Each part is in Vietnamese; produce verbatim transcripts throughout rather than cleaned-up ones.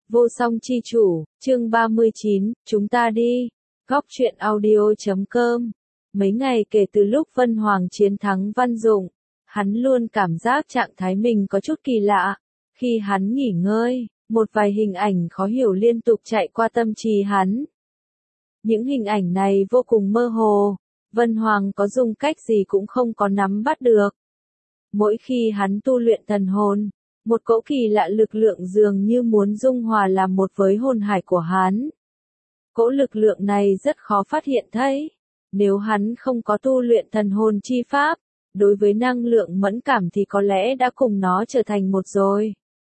Vô song chi chủ, chương ba mươi chín, chúng ta đi. Góc truyện audio chấm com. Mấy ngày kể từ lúc Vân Hoàng chiến thắng Văn Dụng, hắn luôn cảm giác trạng thái mình có chút kỳ lạ. Khi hắn nghỉ ngơi, một vài hình ảnh khó hiểu liên tục chạy qua tâm trí hắn. Những hình ảnh này vô cùng mơ hồ, Vân Hoàng có dùng cách gì cũng không có nắm bắt được. Mỗi khi hắn tu luyện thần hồn, một cỗ kỳ lạ lực lượng dường như muốn dung hòa làm một với hồn hải của hắn. Cỗ lực lượng này rất khó phát hiện thấy. Nếu hắn không có tu luyện thần hồn chi pháp, đối với năng lượng mẫn cảm thì có lẽ đã cùng nó trở thành một rồi.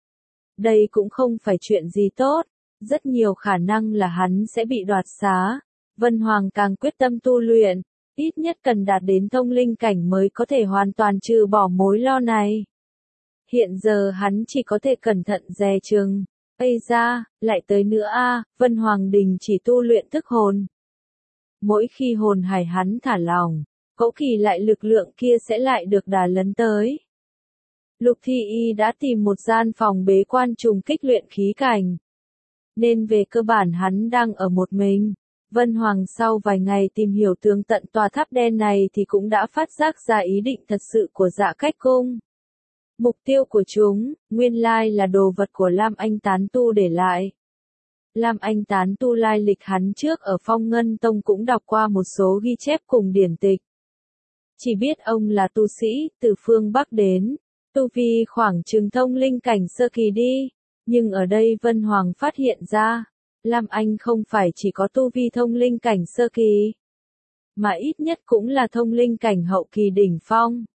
Đây cũng không phải chuyện gì tốt, rất nhiều khả năng là hắn sẽ bị đoạt xá. Vân Hoàng càng quyết tâm tu luyện, ít nhất cần đạt đến thông linh cảnh mới có thể hoàn toàn trừ bỏ mối lo này. Hiện giờ hắn chỉ có thể cẩn thận dè chừng. Ây da, lại tới nữa a, Vân Hoàng đình chỉ tu luyện thức hồn. Mỗi khi hồn hải hắn thả lỏng, cỗ kỳ lại lực lượng kia sẽ lại được đà lấn tới. Lục Thi Y đã tìm một gian phòng bế quan trùng kích luyện khí cảnh. Nên về cơ bản hắn đang ở một mình. Vân Hoàng sau vài ngày tìm hiểu tường tận tòa tháp đen này thì cũng đã phát giác ra ý định thật sự của Dạ Cách Cung. Mục tiêu của chúng, nguyên lai là đồ vật của Lam Anh Tán Tu để lại. Lam Anh Tán Tu lai lịch hắn trước ở Phong Ngân Tông cũng đọc qua một số ghi chép cùng điển tịch. Chỉ biết ông là tu sĩ, từ phương Bắc đến, tu vi khoảng chừng thông linh cảnh sơ kỳ đi, nhưng ở đây Vân Hoàng phát hiện ra, Lam Anh không phải chỉ có tu vi thông linh cảnh sơ kỳ, mà ít nhất cũng là thông linh cảnh hậu kỳ đỉnh phong.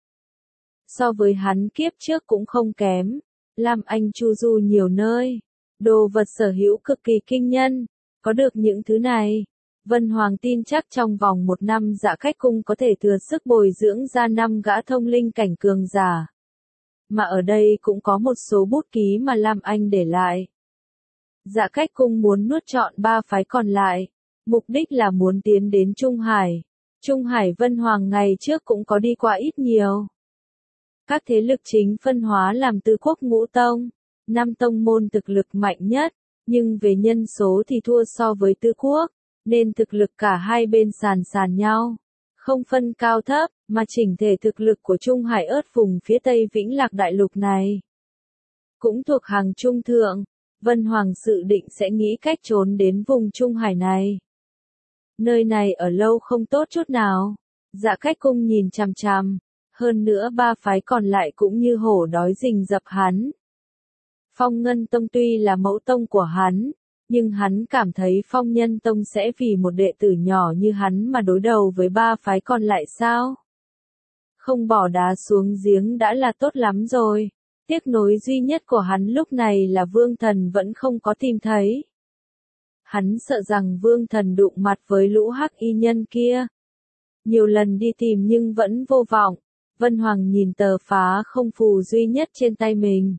So với hắn kiếp trước cũng không kém, Lam Anh chu du nhiều nơi, đồ vật sở hữu cực kỳ kinh nhân, có được những thứ này, Vân Hoàng tin chắc trong vòng một năm Dạ Cách Cung có thể thừa sức bồi dưỡng ra năm gã thông linh cảnh cường giả. Mà ở đây cũng có một số bút ký mà Lam Anh để lại. Dạ Cách Cung muốn nuốt trọn ba phái còn lại, mục đích là muốn tiến đến Trung Hải. Trung Hải Vân Hoàng ngày trước cũng có đi qua ít nhiều. Các thế lực chính phân hóa làm tứ quốc ngũ tông, năm tông môn thực lực mạnh nhất, nhưng về nhân số thì thua so với tứ quốc, nên thực lực cả hai bên sàn sàn nhau. Không phân cao thấp, mà chỉnh thể thực lực của Trung Hải ớt vùng phía Tây Vĩnh Lạc Đại Lục này cũng thuộc hàng trung thượng. Vân Hoàng dự định sẽ nghĩ cách trốn đến vùng Trung Hải này. Nơi này ở lâu không tốt chút nào. Dạ Cách Cung nhìn chằm chằm. Hơn nữa ba phái còn lại cũng như hổ đói rình rập hắn. Phong Ngân Tông tuy là mẫu tông của hắn, nhưng hắn cảm thấy Phong Nhân Tông sẽ vì một đệ tử nhỏ như hắn mà đối đầu với ba phái còn lại sao? Không bỏ đá xuống giếng đã là tốt lắm rồi. Tiếc nối duy nhất của hắn lúc này là Vương Thần vẫn không có tìm thấy. Hắn sợ rằng Vương Thần đụng mặt với lũ hắc y nhân kia. Nhiều lần đi tìm nhưng vẫn vô vọng. Vân Hoàng nhìn tờ phá không phù duy nhất trên tay mình.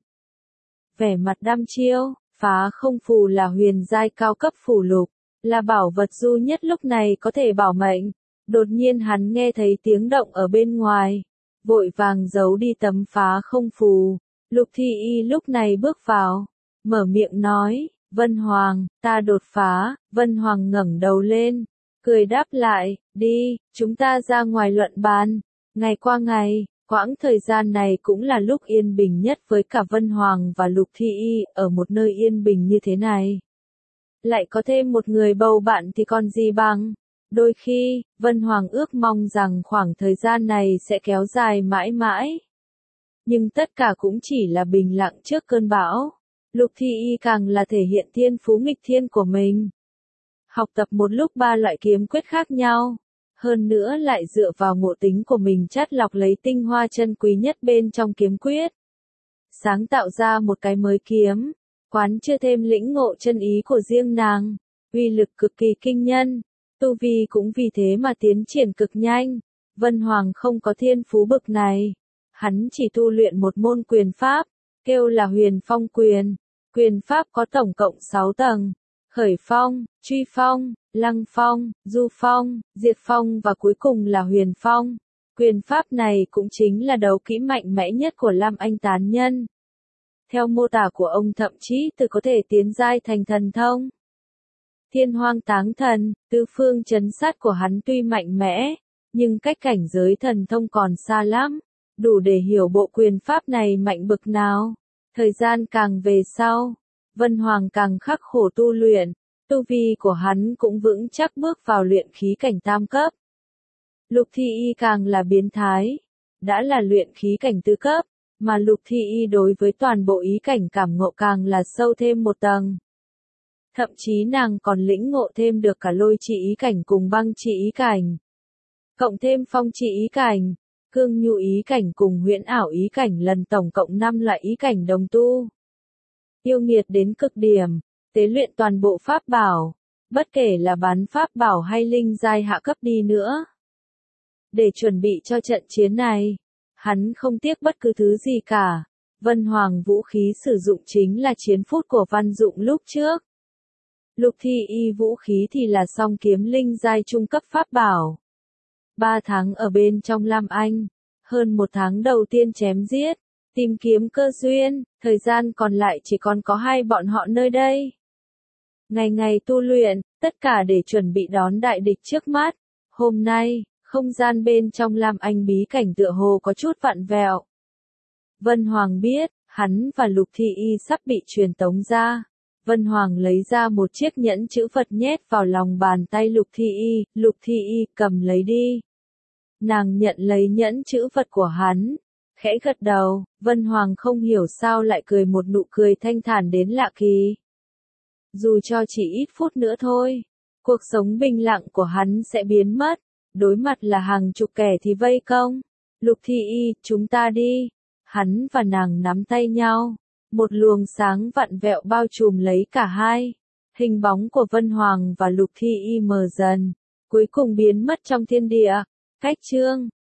Vẻ mặt đăm chiêu, phá không phù là huyền giai cao cấp phù lục, là bảo vật duy nhất lúc này có thể bảo mệnh. Đột nhiên hắn nghe thấy tiếng động ở bên ngoài, vội vàng giấu đi tấm phá không phù. Lục Thi Y lúc này bước vào, mở miệng nói, Vân Hoàng, ta đột phá. Vân Hoàng ngẩng đầu lên, cười đáp lại, đi, chúng ta ra ngoài luận bàn. Ngày qua ngày, quãng thời gian này cũng là lúc yên bình nhất với cả Vân Hoàng và Lục Thi Y ở một nơi yên bình như thế này. Lại có thêm một người bầu bạn thì còn gì bằng. Đôi khi, Vân Hoàng ước mong rằng khoảng thời gian này sẽ kéo dài mãi mãi. Nhưng tất cả cũng chỉ là bình lặng trước cơn bão. Lục Thi Y càng là thể hiện thiên phú nghịch thiên của mình. Học tập một lúc ba loại kiếm quyết khác nhau. Hơn nữa lại dựa vào ngộ tính của mình chắt lọc lấy tinh hoa chân quý nhất bên trong kiếm quyết. Sáng tạo ra một cái mới kiếm, quán chưa thêm lĩnh ngộ chân ý của riêng nàng, uy lực cực kỳ kinh nhân, tu vi cũng vì thế mà tiến triển cực nhanh. Vân Hoàng không có thiên phú bực này, hắn chỉ tu luyện một môn quyền pháp, kêu là Huyền Phong Quyền. Quyền pháp có tổng cộng sáu tầng. Khởi phong, truy phong, lăng phong, du phong, diệt phong và cuối cùng là huyền phong. Quyền pháp này cũng chính là đấu kỹ mạnh mẽ nhất của Lam Anh Tán Nhân. Theo mô tả của ông thậm chí từ có thể tiến giai thành thần thông. Thiên hoang táng thần, tứ phương chấn sát của hắn tuy mạnh mẽ, nhưng cách cảnh giới thần thông còn xa lắm, đủ để hiểu bộ quyền pháp này mạnh bực nào. Thời gian càng về sau, Vân Hoàng càng khắc khổ tu luyện, tu vi của hắn cũng vững chắc bước vào luyện khí cảnh tam cấp. Lục Thi Y càng là biến thái, đã là luyện khí cảnh tứ cấp, mà Lục Thi Y đối với toàn bộ ý cảnh cảm ngộ càng là sâu thêm một tầng. Thậm chí nàng còn lĩnh ngộ thêm được cả lôi trị ý cảnh cùng băng trị ý cảnh. Cộng thêm phong trị ý cảnh, cương nhu ý cảnh cùng huyễn ảo ý cảnh lần tổng cộng năm loại ý cảnh đồng tu. Yêu nghiệt đến cực điểm, tế luyện toàn bộ pháp bảo, bất kể là bán pháp bảo hay linh giai hạ cấp đi nữa. Để chuẩn bị cho trận chiến này, hắn không tiếc bất cứ thứ gì cả. Vân Hoàng vũ khí sử dụng chính là chiến phút của Văn Dụng lúc trước. Lục Thi Y vũ khí thì là song kiếm linh giai trung cấp pháp bảo. Ba tháng ở bên trong Lam Anh, hơn một tháng đầu tiên chém giết, tìm kiếm cơ duyên, thời gian còn lại chỉ còn có hai bọn họ nơi đây. Ngày ngày tu luyện, tất cả để chuẩn bị đón đại địch trước mắt. Hôm nay, không gian bên trong Lam Anh bí cảnh tựa hồ có chút vặn vẹo. Vân Hoàng biết, hắn và Lục Thi Y sắp bị truyền tống ra. Vân Hoàng lấy ra một chiếc nhẫn chữ Phật nhét vào lòng bàn tay Lục Thi Y, Lục Thi Y cầm lấy đi. Nàng nhận lấy nhẫn chữ Phật của hắn, khẽ gật đầu, Vân Hoàng không hiểu sao lại cười một nụ cười thanh thản đến lạ kỳ. Dù cho chỉ ít phút nữa thôi, cuộc sống bình lặng của hắn sẽ biến mất, đối mặt là hàng chục kẻ thì vây công. Lục Thi Y, chúng ta đi. Hắn và nàng nắm tay nhau, một luồng sáng vặn vẹo bao trùm lấy cả hai. Hình bóng của Vân Hoàng và Lục Thi Y mờ dần, cuối cùng biến mất trong thiên địa. Cách chương